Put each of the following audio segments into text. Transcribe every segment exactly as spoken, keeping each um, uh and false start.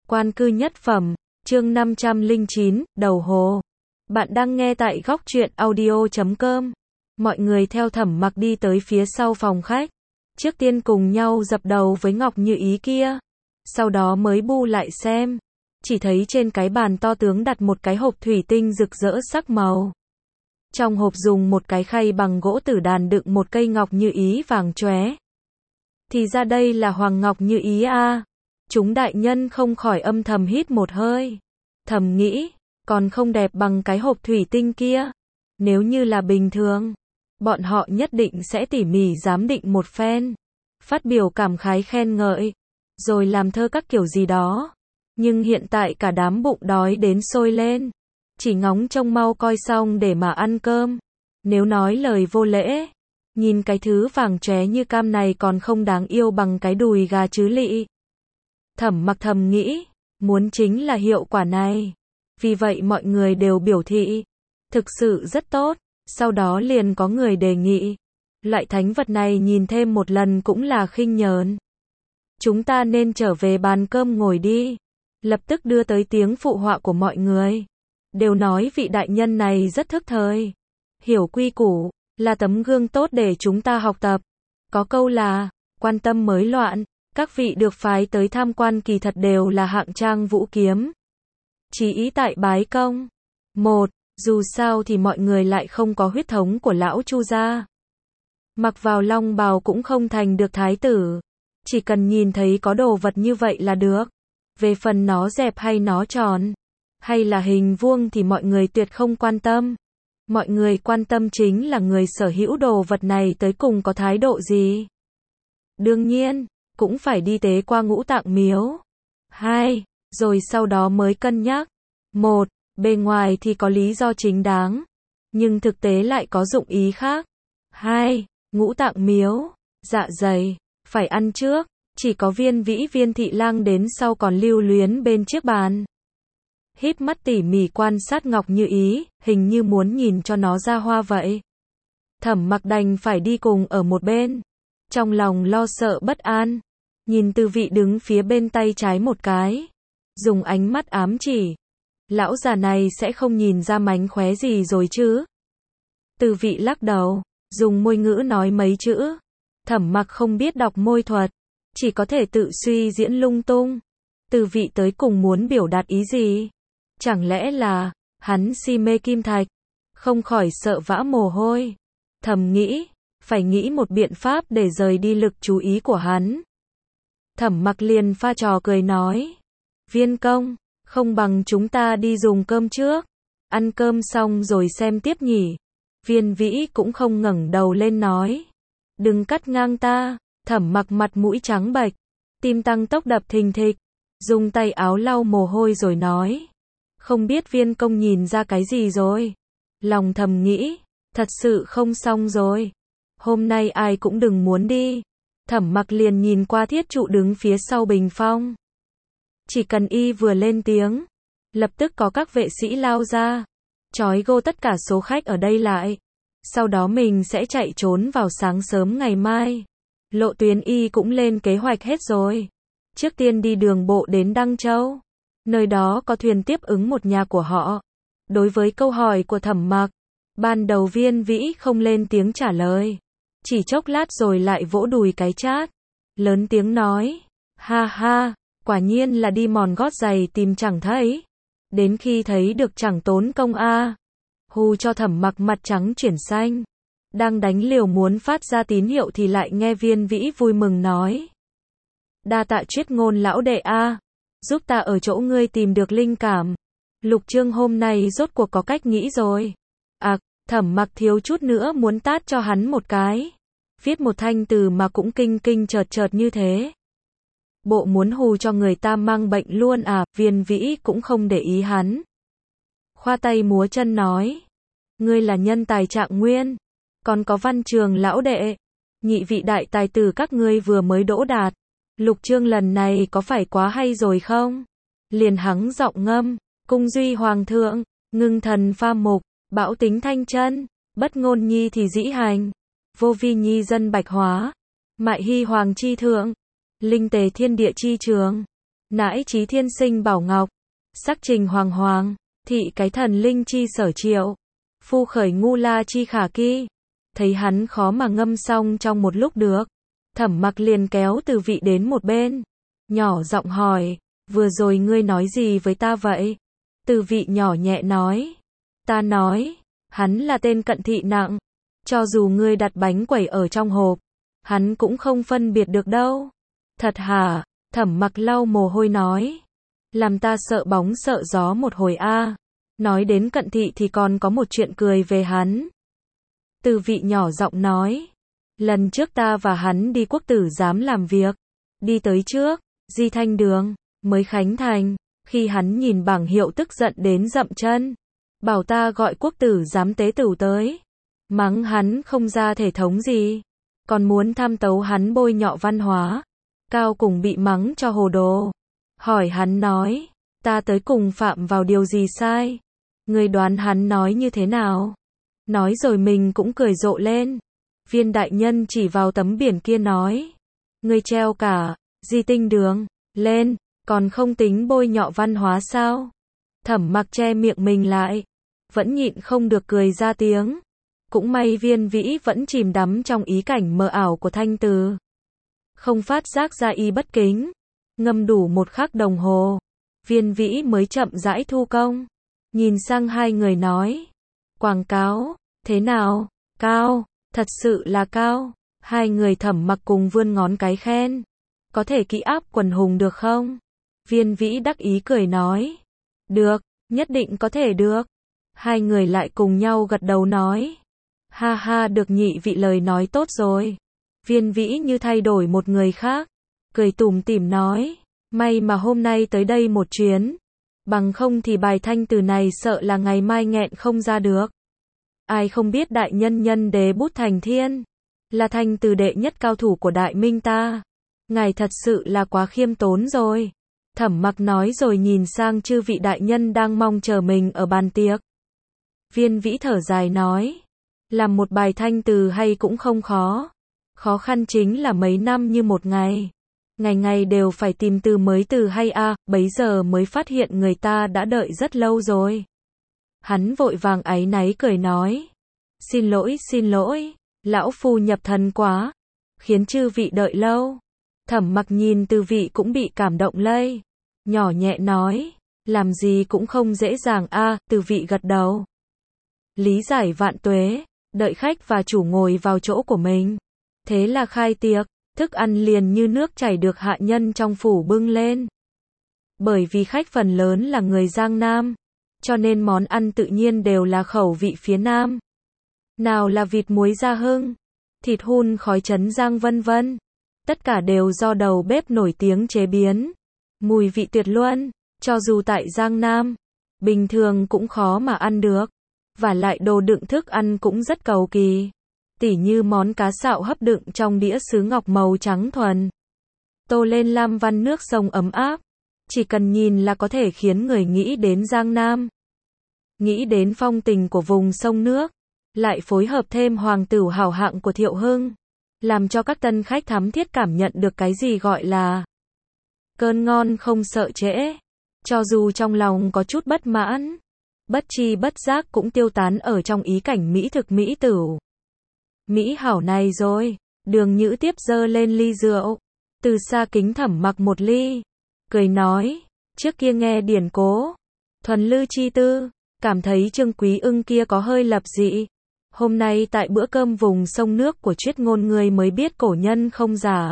Quan cư nhất phẩm, chương năm trăm lẻ chín, đầu hồ. Bạn đang nghe tại góc truyện audio chấm com. Mọi người theo Thẩm Mặc đi tới phía sau phòng khách. Trước tiên cùng nhau dập đầu với Ngọc Như Ý kia. Sau đó mới bu lại xem. Chỉ thấy trên cái bàn to tướng đặt một cái hộp thủy tinh rực rỡ sắc màu. Trong hộp dùng một cái khay bằng gỗ tử đàn đựng một cây ngọc như ý vàng chóe. Thì ra đây là Hoàng Ngọc Như Ý a. À. Chúng đại nhân không khỏi âm thầm hít một hơi. Thầm nghĩ, còn không đẹp bằng cái hộp thủy tinh kia. Nếu như là bình thường, bọn họ nhất định sẽ tỉ mỉ giám định một phen. Phát biểu cảm khái khen ngợi. Rồi làm thơ các kiểu gì đó. Nhưng hiện tại cả đám bụng đói đến sôi lên. Chỉ ngóng trông mau coi xong để mà ăn cơm. Nếu nói lời vô lễ, nhìn cái thứ vàng chóe như cam này còn không đáng yêu bằng cái đùi gà chứ lị. Thẩm Mặc thầm nghĩ, muốn chính là hiệu quả này. Vì vậy mọi người đều biểu thị, thực sự rất tốt. Sau đó liền có người đề nghị, loại thánh vật này nhìn thêm một lần cũng là khinh nhờn. Chúng ta nên trở về bàn cơm ngồi đi. Lập tức đưa tới tiếng phụ họa của mọi người. Đều nói vị đại nhân này rất thức thời. Hiểu quy củ, là tấm gương tốt để chúng ta học tập. Có câu là, quan tâm mới loạn. Các vị được phái tới tham quan kỳ thật đều là hạng trang vũ kiếm. Chí ý tại bái công. Một, dù sao thì mọi người lại không có huyết thống của lão Chu gia. Mặc vào long bào cũng không thành được thái tử. Chỉ cần nhìn thấy có đồ vật như vậy là được. Về phần nó dẹp hay nó tròn, hay là hình vuông thì mọi người tuyệt không quan tâm. Mọi người quan tâm chính là người sở hữu đồ vật này tới cùng có thái độ gì. Đương nhiên, cũng phải đi tế qua ngũ tạng miếu. Hai, rồi sau đó mới cân nhắc. Một, bề ngoài thì có lý do chính đáng, nhưng thực tế lại có dụng ý khác. Hai, ngũ tạng miếu, dạ dày, phải ăn trước, chỉ có Viên Vĩ Viên thị lang đến sau còn lưu luyến bên chiếc bàn. Híp mắt tỉ mỉ quan sát Ngọc Như Ý, hình như muốn nhìn cho nó ra hoa vậy. Thẩm Mặc đành phải đi cùng ở một bên. Trong lòng lo sợ bất an, nhìn Từ Vị đứng phía bên tay trái một cái, dùng ánh mắt ám chỉ. Lão già này sẽ không nhìn ra mánh khóe gì rồi chứ? Từ Vị lắc đầu, dùng môi ngữ nói mấy chữ. Thẩm Mặc không biết đọc môi thuật, chỉ có thể tự suy diễn lung tung. Từ Vị tới cùng muốn biểu đạt ý gì? Chẳng lẽ là, hắn si mê kim thạch? Không khỏi sợ vã mồ hôi. Thầm nghĩ, phải nghĩ một biện pháp để rời đi lực chú ý của hắn. Thẩm Mặc liền pha trò cười nói. Viên công, không bằng chúng ta đi dùng cơm trước. Ăn cơm xong rồi xem tiếp nhỉ. Viên Vĩ cũng không ngẩng đầu lên nói. Đừng cắt ngang ta. Thẩm Mặc mặt mũi trắng bệch, tim tăng tốc đập thình thịch, dùng tay áo lau mồ hôi rồi nói. Không biết viên công nhìn ra cái gì rồi. Lòng thầm nghĩ, thật sự không xong rồi. Hôm nay ai cũng đừng muốn đi. Thẩm Mặc liền nhìn qua Thiết Trụ đứng phía sau bình phong. Chỉ cần y vừa lên tiếng, lập tức có các vệ sĩ lao ra, trói gô tất cả số khách ở đây lại. Sau đó mình sẽ chạy trốn vào sáng sớm ngày mai. Lộ tuyến y cũng lên kế hoạch hết rồi. Trước tiên đi đường bộ đến Đăng Châu. Nơi đó có thuyền tiếp ứng một nhà của họ. Đối với câu hỏi của Thẩm Mặc, ban đầu Viên Vĩ không lên tiếng trả lời. Chỉ chốc lát rồi lại vỗ đùi cái chát. Lớn tiếng nói. Ha ha, quả nhiên là đi mòn gót giày tìm chẳng thấy. Đến khi thấy được chẳng tốn công a. À. Hù cho Thẩm Mặc mặt trắng chuyển xanh. Đang đánh liều muốn phát ra tín hiệu thì lại nghe Viên Vĩ vui mừng nói. Đa tạ Chuyết Ngôn lão đệ a, à. Giúp ta ở chỗ ngươi tìm được linh cảm. Lục Trương hôm nay rốt cuộc có cách nghĩ rồi. À, Thẩm Mặc thiếu chút nữa muốn tát cho hắn một cái. Viết một thanh từ mà cũng kinh kinh chợt chợt như thế. Bộ muốn hù cho người ta mang bệnh luôn à. Viên Vĩ cũng không để ý hắn. Khoa tay múa chân nói. Ngươi là nhân tài trạng nguyên. Còn có Văn Trường lão đệ. Nhị vị đại tài tử các ngươi vừa mới đỗ đạt. Lục Trương lần này có phải quá hay rồi không? Liền hắng giọng ngâm. Cung duy hoàng thượng, ngưng thần pha mục, bão tính thanh chân, bất ngôn nhi thì dĩ hành, vô vi nhi dân bạch hóa, mại hy hoàng chi thượng, linh tề thiên địa chi trường. nãi trí thiên sinh bảo ngọc, sắc trình hoàng hoàng, thị cái thần linh chi sở triệu, phu khởi ngu la chi khả ki. Thấy hắn khó mà ngâm xong trong một lúc được, Thẩm Mặc liền kéo Từ Vị đến một bên, nhỏ giọng hỏi, vừa rồi ngươi nói gì với ta vậy? Từ Vị nhỏ nhẹ nói, ta nói, hắn là tên cận thị nặng, cho dù ngươi đặt bánh quẩy ở trong hộp, hắn cũng không phân biệt được đâu. Thật hả? Thẩm Mặc lau mồ hôi nói, làm ta sợ bóng sợ gió một hồi a. Nói đến cận thị thì còn có một chuyện cười về hắn. Từ Vị nhỏ giọng nói, lần trước ta và hắn đi quốc tử giám làm việc, đi tới trước Di Thanh Đường, mới khánh thành, khi hắn nhìn bảng hiệu tức giận đến dậm chân, bảo ta gọi quốc tử giám tế tửu tới, mắng hắn không ra thể thống gì, còn muốn tham tấu hắn bôi nhọ văn hóa. Cao cùng bị mắng cho hồ đồ. Hỏi hắn nói, ta tới cùng phạm vào điều gì sai? Ngươi đoán hắn nói như thế nào? Nói rồi mình cũng cười rộ lên. Viên đại nhân chỉ vào tấm biển kia nói, ngươi treo cả Di Tinh Đường lên, còn không tính bôi nhọ văn hóa sao? Thẩm Mặc che miệng mình lại, vẫn nhịn không được cười ra tiếng. Cũng may Viên Vĩ vẫn chìm đắm trong ý cảnh mờ ảo của thanh từ, không phát giác ra y bất kính. Ngâm đủ một khắc đồng hồ, Viên Vĩ mới chậm rãi thu công, nhìn sang hai người nói, quảng cáo, thế nào? Cao, thật sự là cao. Hai người Thẩm Mặc cùng vươn ngón cái khen, có thể kỹ áp quần hùng được không? Viên Vĩ đắc ý cười nói, được, nhất định có thể được. Hai người lại cùng nhau gật đầu nói, ha ha, được nhị vị lời nói tốt rồi. Viên Vĩ như thay đổi một người khác, cười tủm tỉm nói, may mà hôm nay tới đây một chuyến, bằng không thì bài thanh từ này sợ là ngày mai nghẹn không ra được. Ai không biết đại nhân nhân đế bút thành thiên, là thanh từ đệ nhất cao thủ của Đại Minh ta. Ngài thật sự là quá khiêm tốn rồi. Thẩm Mặc nói rồi nhìn sang chư vị đại nhân đang mong chờ mình ở bàn tiệc. Viên Vĩ thở dài nói, làm một bài thanh từ hay cũng không khó. Khó khăn chính là mấy năm như một ngày. Ngày ngày đều phải tìm từ mới từ hay a, à, bấy giờ mới phát hiện người ta đã đợi rất lâu rồi. Hắn vội vàng áy náy cười nói, xin lỗi xin lỗi, lão phu nhập thần quá, khiến chư vị đợi lâu. Thẩm Mặc nhìn Từ Vị cũng bị cảm động lây, nhỏ nhẹ nói, làm gì cũng không dễ dàng a. À, Từ Vị gật đầu, lý giải vạn tuế, đợi khách và chủ ngồi vào chỗ của mình. Thế là khai tiệc, thức ăn liền như nước chảy được hạ nhân trong phủ bưng lên. Bởi vì khách phần lớn là người Giang Nam, cho nên món ăn tự nhiên đều là khẩu vị phía Nam. Nào là vịt muối da hưng, thịt hun khói trấn Giang vân vân. Tất cả đều do đầu bếp nổi tiếng chế biến. Mùi vị tuyệt luân, cho dù tại Giang Nam, bình thường cũng khó mà ăn được. Và lại đồ đựng thức ăn cũng rất cầu kỳ. Tỉ như món cá sạo hấp đựng trong đĩa sứ ngọc màu trắng thuần, tô lên lam văn nước sông ấm áp, chỉ cần nhìn là có thể khiến người nghĩ đến Giang Nam, nghĩ đến phong tình của vùng sông nước, lại phối hợp thêm hoàng tửu hảo hạng của Thiệu Hưng, làm cho các tân khách thắm thiết cảm nhận được cái gì gọi là cơn ngon không sợ trễ. Cho dù trong lòng có chút bất mãn, bất tri bất giác cũng tiêu tán ở trong ý cảnh mỹ thực mỹ tửu. Mỹ hảo này rồi, Đường Nhữ tiếp dơ lên ly rượu, từ xa kính Thẩm Mặc một ly, cười nói, trước kia nghe điển cố, thuần lư chi tư, cảm thấy Trương Quý Ưng kia có hơi lập dị. Hôm nay tại bữa cơm vùng sông nước của Triết Ngôn người mới biết cổ nhân không giả.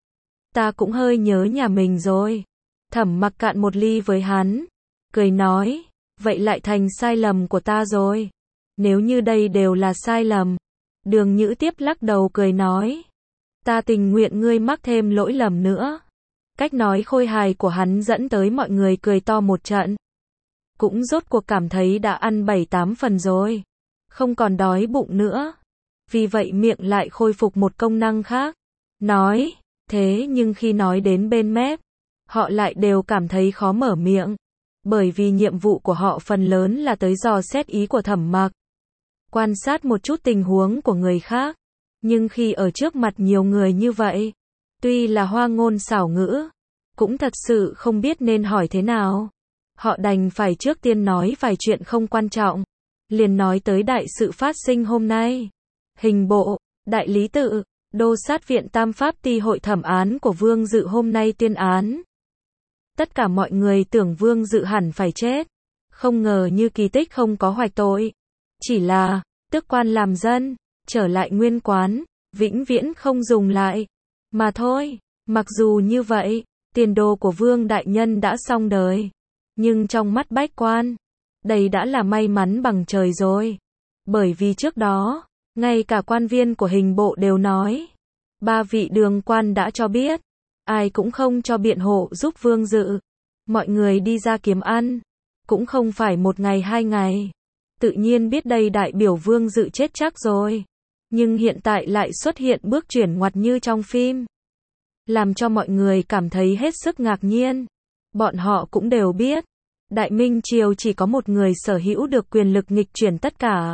Ta cũng hơi nhớ nhà mình rồi. Thẩm Mặc cạn một ly với hắn, cười nói, vậy lại thành sai lầm của ta rồi. Nếu như đây đều là sai lầm. Đường Nhữ tiếp lắc đầu cười nói, ta tình nguyện ngươi mắc thêm lỗi lầm nữa. Cách nói khôi hài của hắn dẫn tới mọi người cười to một trận. Cũng rốt cuộc cảm thấy đã ăn bảy tám phần rồi, không còn đói bụng nữa. Vì vậy miệng lại khôi phục một công năng khác. Nói, thế nhưng khi nói đến bên mép, họ lại đều cảm thấy khó mở miệng. Bởi vì nhiệm vụ của họ phần lớn là tới dò xét ý của Thẩm Mặc, quan sát một chút tình huống của người khác. Nhưng khi ở trước mặt nhiều người như vậy, tuy là hoa ngôn xảo ngữ, cũng thật sự không biết nên hỏi thế nào. Họ đành phải trước tiên nói vài chuyện không quan trọng. Liền nói tới đại sự phát sinh hôm nay. Hình bộ, đại lý tự, đô sát viện tam pháp ty hội thẩm án của Vương Dự hôm nay tuyên án. Tất cả mọi người tưởng Vương Dự hẳn phải chết. Không ngờ như kỳ tích không có hoạch tội. Chỉ là, tước quan làm dân, trở lại nguyên quán, vĩnh viễn không dùng lại. Mà thôi, mặc dù như vậy, tiền đồ của Vương Đại Nhân đã xong đời. Nhưng trong mắt bách quan, đây đã là may mắn bằng trời rồi. Bởi vì trước đó, ngay cả quan viên của hình bộ đều nói. Ba vị đường quan đã cho biết. Ai cũng không cho biện hộ giúp Vương Dự. Mọi người đi ra kiếm ăn. Cũng không phải một ngày hai ngày. Tự nhiên biết đây đại biểu Vương Dự chết chắc rồi. Nhưng hiện tại lại xuất hiện bước chuyển ngoặt như trong phim. Làm cho mọi người cảm thấy hết sức ngạc nhiên. Bọn họ cũng đều biết. Đại Minh Triều chỉ có một người sở hữu được quyền lực nghịch chuyển tất cả.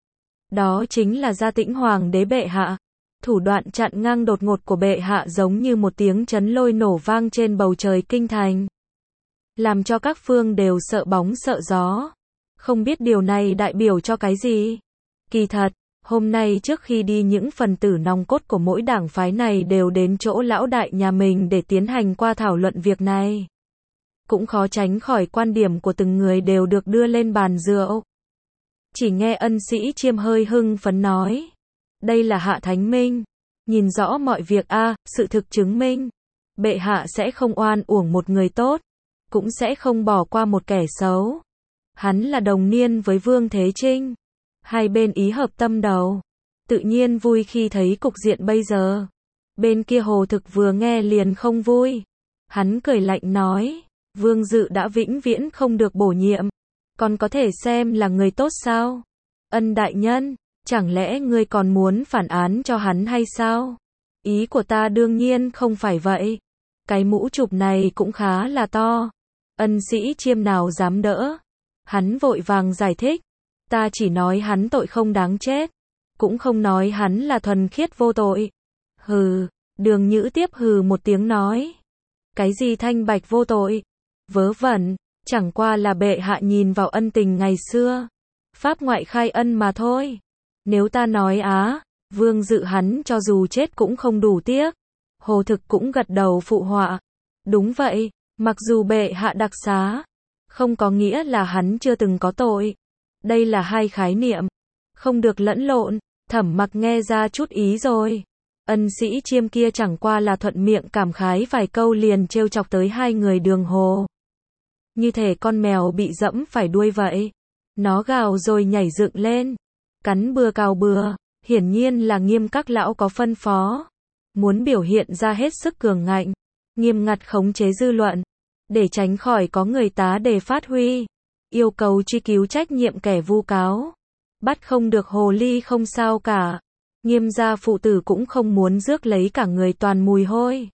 Đó chính là Gia Tĩnh Hoàng đế bệ hạ. Thủ đoạn chặn ngang đột ngột của bệ hạ giống như một tiếng chấn lôi nổ vang trên bầu trời kinh thành. Làm cho các phương đều sợ bóng sợ gió. Không biết điều này đại biểu cho cái gì. Kỳ thật, hôm nay trước khi đi những phần tử nòng cốt của mỗi đảng phái này đều đến chỗ lão đại nhà mình để tiến hành qua thảo luận việc này. Cũng khó tránh khỏi quan điểm của từng người đều được đưa lên bàn rượu. Chỉ nghe Ân Sĩ Chiêm hơi hưng phấn nói. Đây là Hạ Thánh Minh. Nhìn rõ mọi việc a, à, sự thực chứng minh. Bệ hạ sẽ không oan uổng một người tốt. Cũng sẽ không bỏ qua một kẻ xấu. Hắn là đồng niên với Vương Thế Trinh. Hai bên ý hợp tâm đầu. Tự nhiên vui khi thấy cục diện bây giờ. Bên kia Hồ Thực vừa nghe liền không vui. Hắn cười lạnh nói. Vương Dự đã vĩnh viễn không được bổ nhiệm. Còn có thể xem là người tốt sao? Ân đại nhân, chẳng lẽ ngươi còn muốn phản án cho hắn hay sao? Ý của ta đương nhiên không phải vậy. Cái mũ chụp này cũng khá là to. Ân Sĩ Chiêm nào dám đỡ. Hắn vội vàng giải thích. Ta chỉ nói hắn tội không đáng chết. Cũng không nói hắn là thuần khiết vô tội. Hừ, Đường Nhữ tiếp hừ một tiếng nói. Cái gì thanh bạch vô tội? Vớ vẩn, chẳng qua là bệ hạ nhìn vào ân tình ngày xưa. Pháp ngoại khai ân mà thôi. Nếu ta nói á, Vương Dự hắn cho dù chết cũng không đủ tiếc. Hồ Thực cũng gật đầu phụ họa. Đúng vậy, mặc dù bệ hạ đặc xá, không có nghĩa là hắn chưa từng có tội. Đây là hai khái niệm. Không được lẫn lộn. Thẩm Mặc nghe ra chút ý rồi. Ân Sĩ Chiêm kia chẳng qua là thuận miệng cảm khái vài câu liền trêu chọc tới hai người Đường Hồ. Như thể con mèo bị dẫm phải đuôi vậy. Nó gào rồi nhảy dựng lên. Cắn bừa cào bừa. Hiển nhiên là Nghiêm các lão có phân phó. Muốn biểu hiện ra hết sức cường ngạnh. Nghiêm ngặt khống chế dư luận. Để tránh khỏi có người tá đề phát huy. Yêu cầu truy cứu trách nhiệm kẻ vu cáo. Bắt không được hồ ly không sao cả. Nghiêm gia phụ tử cũng không muốn rước lấy cả người toàn mùi hôi.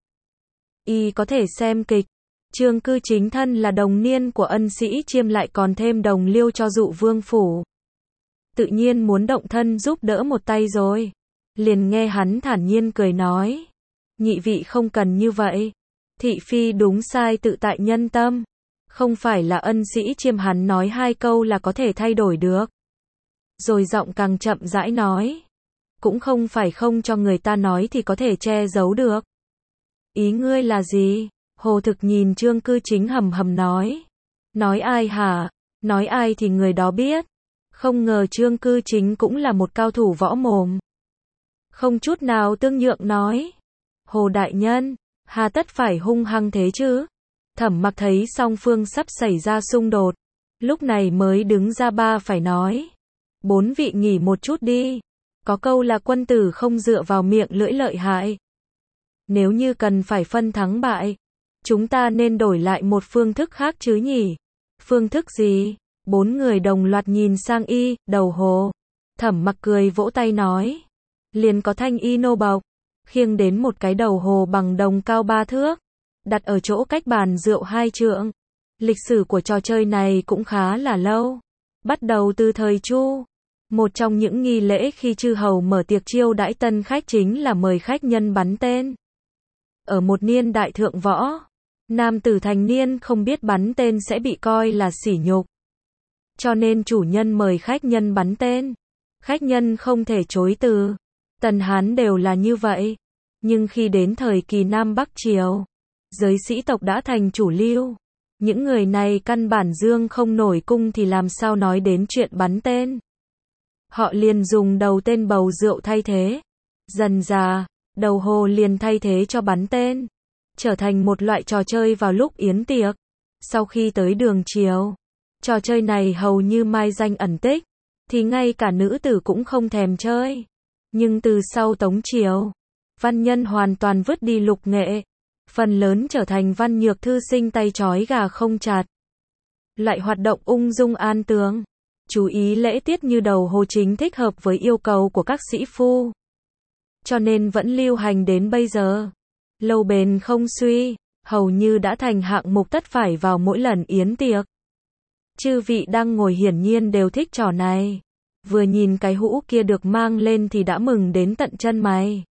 Y có thể xem kịch. Trương Cư chính thân là đồng niên của Ân Sĩ Chiêm lại còn thêm đồng liêu cho dụ vương phủ. Tự nhiên muốn động thân giúp đỡ một tay rồi. Liền nghe hắn thản nhiên cười nói. Nhị vị không cần như vậy. Thị phi đúng sai tự tại nhân tâm. Không phải là Ân Sĩ Chiêm hắn nói hai câu là có thể thay đổi được. Rồi giọng càng chậm rãi nói. Cũng không phải không cho người ta nói thì có thể che giấu được. Ý ngươi là gì? Hồ Thực nhìn Trương Cư chính hầm hầm nói. Nói ai hả? Nói ai thì người đó biết. Không ngờ Trương Cư chính cũng là một cao thủ võ mồm. Không chút nào tương nhượng nói. Hồ đại nhân, hà tất phải hung hăng thế chứ? Thẩm Mặc thấy song phương sắp xảy ra xung đột. Lúc này mới đứng ra ba phải nói. Bốn vị nghỉ một chút đi. Có câu là quân tử không dựa vào miệng lưỡi lợi hại. Nếu như cần phải phân thắng bại, chúng ta nên đổi lại một phương thức khác chứ nhỉ? Phương thức gì? Bốn người đồng loạt nhìn sang y, đầu hồ. Thẩm Mặc cười vỗ tay nói. Liền có thanh y nô bộc, khiêng đến một cái đầu hồ bằng đồng cao ba thước, đặt ở chỗ cách bàn rượu hai trượng. Lịch sử của trò chơi này cũng khá là lâu. Bắt đầu từ thời Chu. Một trong những nghi lễ khi chư hầu mở tiệc chiêu đãi tân khách chính là mời khách nhân bắn tên. Ở một niên đại thượng võ, Nam tử thành niên không biết bắn tên sẽ bị coi là sỉ nhục. Cho nên chủ nhân mời khách nhân bắn tên. Khách nhân không thể chối từ. Tần Hán đều là như vậy. Nhưng khi đến thời kỳ Nam Bắc Triều, giới sĩ tộc đã thành chủ lưu. Những người này căn bản dương không nổi cung thì làm sao nói đến chuyện bắn tên. Họ liền dùng đầu tên bầu rượu thay thế. Dần dà, đầu hồ liền thay thế cho bắn tên. Trở thành một loại trò chơi vào lúc yến tiệc. Sau khi tới đường Triều, trò chơi này hầu như mai danh ẩn tích. Thì ngay cả nữ tử cũng không thèm chơi. Nhưng từ sau Tống Triều, văn nhân hoàn toàn vứt đi lục nghệ. Phần lớn trở thành văn nhược thư sinh tay trói gà không chặt. Loại hoạt động ung dung an tường. Chú ý lễ tiết như đầu hồ chính thích hợp với yêu cầu của các sĩ phu. Cho nên vẫn lưu hành đến bây giờ. Lâu bền không suy, hầu như đã thành hạng mục tất phải vào mỗi lần yến tiệc. Chư vị đang ngồi hiển nhiên đều thích trò này. Vừa nhìn cái hũ kia được mang lên thì đã mừng đến tận chân mày.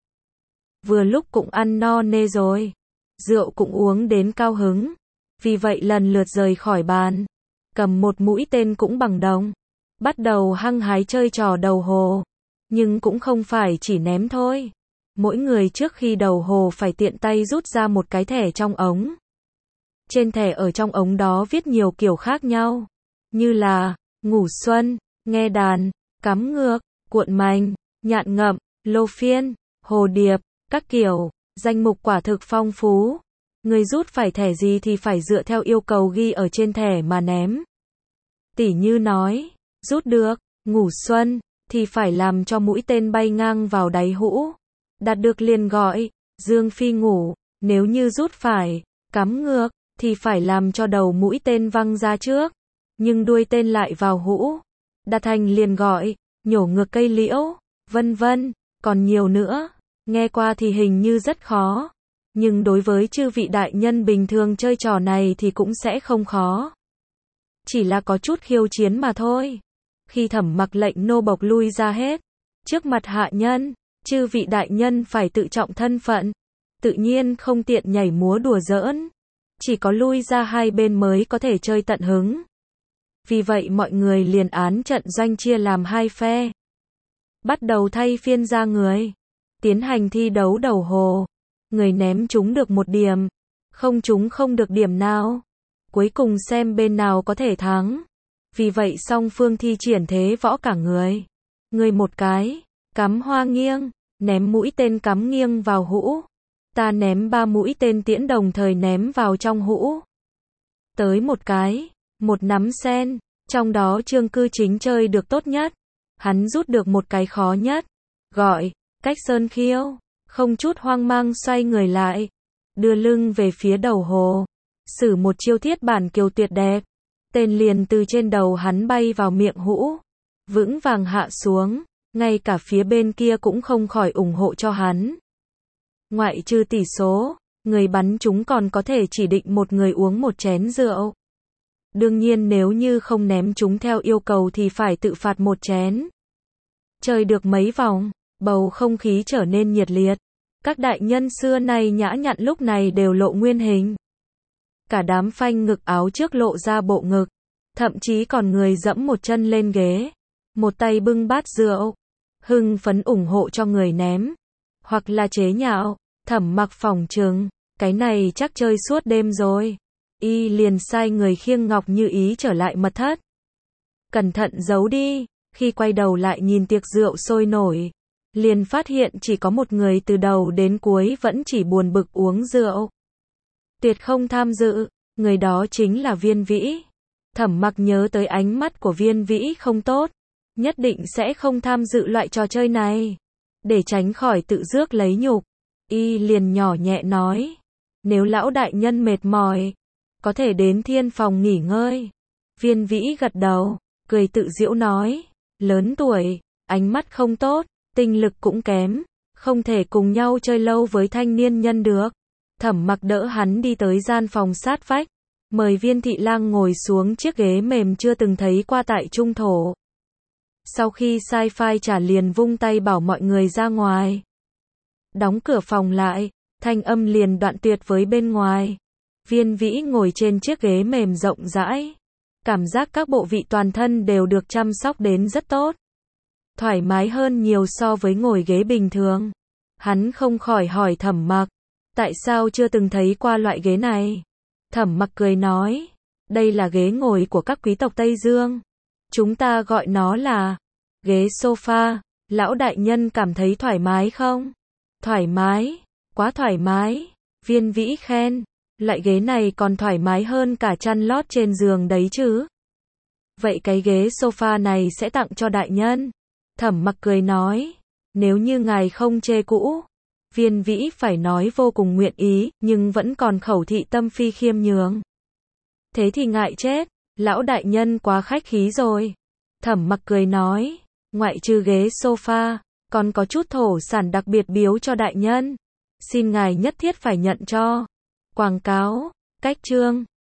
Vừa lúc cũng ăn no nê rồi. Rượu cũng uống đến cao hứng. Vì vậy lần lượt rời khỏi bàn. Cầm một mũi tên cũng bằng đồng. Bắt đầu hăng hái chơi trò đầu hồ. Nhưng cũng không phải chỉ ném thôi. Mỗi người trước khi đầu hồ phải tiện tay rút ra một cái thẻ trong ống. Trên thẻ ở trong ống đó viết nhiều kiểu khác nhau. Như là, ngủ xuân, nghe đàn, cắm ngược, cuộn mành, nhạn ngậm, lô phiên, hồ điệp, các kiểu. Danh mục quả thực phong phú. Người rút phải thẻ gì thì phải dựa theo yêu cầu ghi ở trên thẻ mà ném. Tỉ như nói, rút được, ngủ xuân, thì phải làm cho mũi tên bay ngang vào đáy hũ. Đạt được liền gọi, dương phi ngủ. Nếu như rút phải, cắm ngược, thì phải làm cho đầu mũi tên văng ra trước. Nhưng đuôi tên lại vào hũ. Đạt thành liền gọi, nhổ ngược cây liễu, vân vân, còn nhiều nữa. Nghe qua thì hình như rất khó. Nhưng đối với chư vị đại nhân bình thường chơi trò này thì cũng sẽ không khó. Chỉ là có chút khiêu chiến mà thôi. Khi Thẩm Mặc lệnh nô bộc lui ra hết. Trước mặt hạ nhân, chư vị đại nhân phải tự trọng thân phận. Tự nhiên không tiện nhảy múa đùa giỡn. Chỉ có lui ra hai bên mới có thể chơi tận hứng. Vì vậy mọi người liền án trận doanh chia làm hai phe. Bắt đầu thay phiên ra người. Tiến hành thi đấu đầu hồ. Người ném trúng được một điểm. Không trúng không được điểm nào. Cuối cùng xem bên nào có thể thắng. Vì vậy song phương thi triển thế võ cả người. Người một cái, cắm hoa nghiêng, ném mũi tên cắm nghiêng vào hũ. Ta ném ba mũi tên tiễn đồng thời ném vào trong hũ. Tới một cái, một nắm sen, trong đó Trương Cư Chính chơi được tốt nhất. Hắn rút được một cái khó nhất. Gọi, cách sơn khiêu, không chút hoang mang xoay người lại. Đưa lưng về phía đầu hồ. Sử một chiêu thiết bản kiều tuyệt đẹp. Tên liền từ trên đầu hắn bay vào miệng hũ. Vững vàng hạ xuống. Ngay cả phía bên kia cũng không khỏi ủng hộ cho hắn. Ngoại trừ tỷ số, người bắn chúng còn có thể chỉ định một người uống một chén rượu. Đương nhiên nếu như không ném chúng theo yêu cầu thì phải tự phạt một chén. Chơi được mấy vòng, bầu không khí trở nên nhiệt liệt. Các đại nhân xưa nay nhã nhặn lúc này đều lộ nguyên hình. Cả đám phanh ngực áo trước lộ ra bộ ngực. Thậm chí còn người dẫm một chân lên ghế. Một tay bưng bát rượu. Hưng phấn ủng hộ cho người ném. Hoặc là chế nhạo. Thẩm Mặc phỏng chừng. Cái này chắc chơi suốt đêm rồi. Y liền sai người khiêng Ngọc Như Ý trở lại mật thất. Cẩn thận giấu đi. Khi quay đầu lại nhìn tiệc rượu sôi nổi. Liền phát hiện chỉ có một người từ đầu đến cuối vẫn chỉ buồn bực uống rượu. Tuyệt không tham dự. Người đó chính là Viên Vĩ. Thẩm Mặc nhớ tới ánh mắt của Viên Vĩ không tốt. Nhất định sẽ không tham dự loại trò chơi này. Để tránh khỏi tự rước lấy nhục. Y liền nhỏ nhẹ nói. Nếu lão đại nhân mệt mỏi. Có thể đến thiên phòng nghỉ ngơi. Viên Vĩ gật đầu. Cười tự giễu nói. Lớn tuổi. Ánh mắt không tốt. Tinh lực cũng kém. Không thể cùng nhau chơi lâu với thanh niên nhân được. Thẩm Mặc đỡ hắn đi tới gian phòng sát vách. Mời Viên thị lang ngồi xuống chiếc ghế mềm chưa từng thấy qua tại trung thổ. Sau khi sai phai trả liền vung tay bảo mọi người ra ngoài. Đóng cửa phòng lại. Thanh âm liền đoạn tuyệt với bên ngoài. Viên Vĩ ngồi trên chiếc ghế mềm rộng rãi. Cảm giác các bộ vị toàn thân đều được chăm sóc đến rất tốt. Thoải mái hơn nhiều so với ngồi ghế bình thường. Hắn không khỏi hỏi Thẩm Mặc, tại sao chưa từng thấy qua loại ghế này? Thẩm Mặc cười nói, đây là ghế ngồi của các quý tộc Tây Dương. Chúng ta gọi nó là ghế sofa. Lão đại nhân cảm thấy thoải mái không? Thoải mái, quá thoải mái. Viên Vĩ khen, loại ghế này còn thoải mái hơn cả chăn lót trên giường đấy chứ. Vậy cái ghế sofa này sẽ tặng cho đại nhân. Thẩm Mặc cười nói, nếu như ngài không chê cũ. Viên Vĩ phải nói vô cùng nguyện ý, nhưng vẫn còn khẩu thị tâm phi khiêm nhường. Thế thì ngại chết, lão đại nhân quá khách khí rồi. Thẩm Mặc cười nói, ngoại trừ ghế sofa, còn có chút thổ sản đặc biệt biếu cho đại nhân. Xin ngài nhất thiết phải nhận cho. Quảng cáo, cách chương.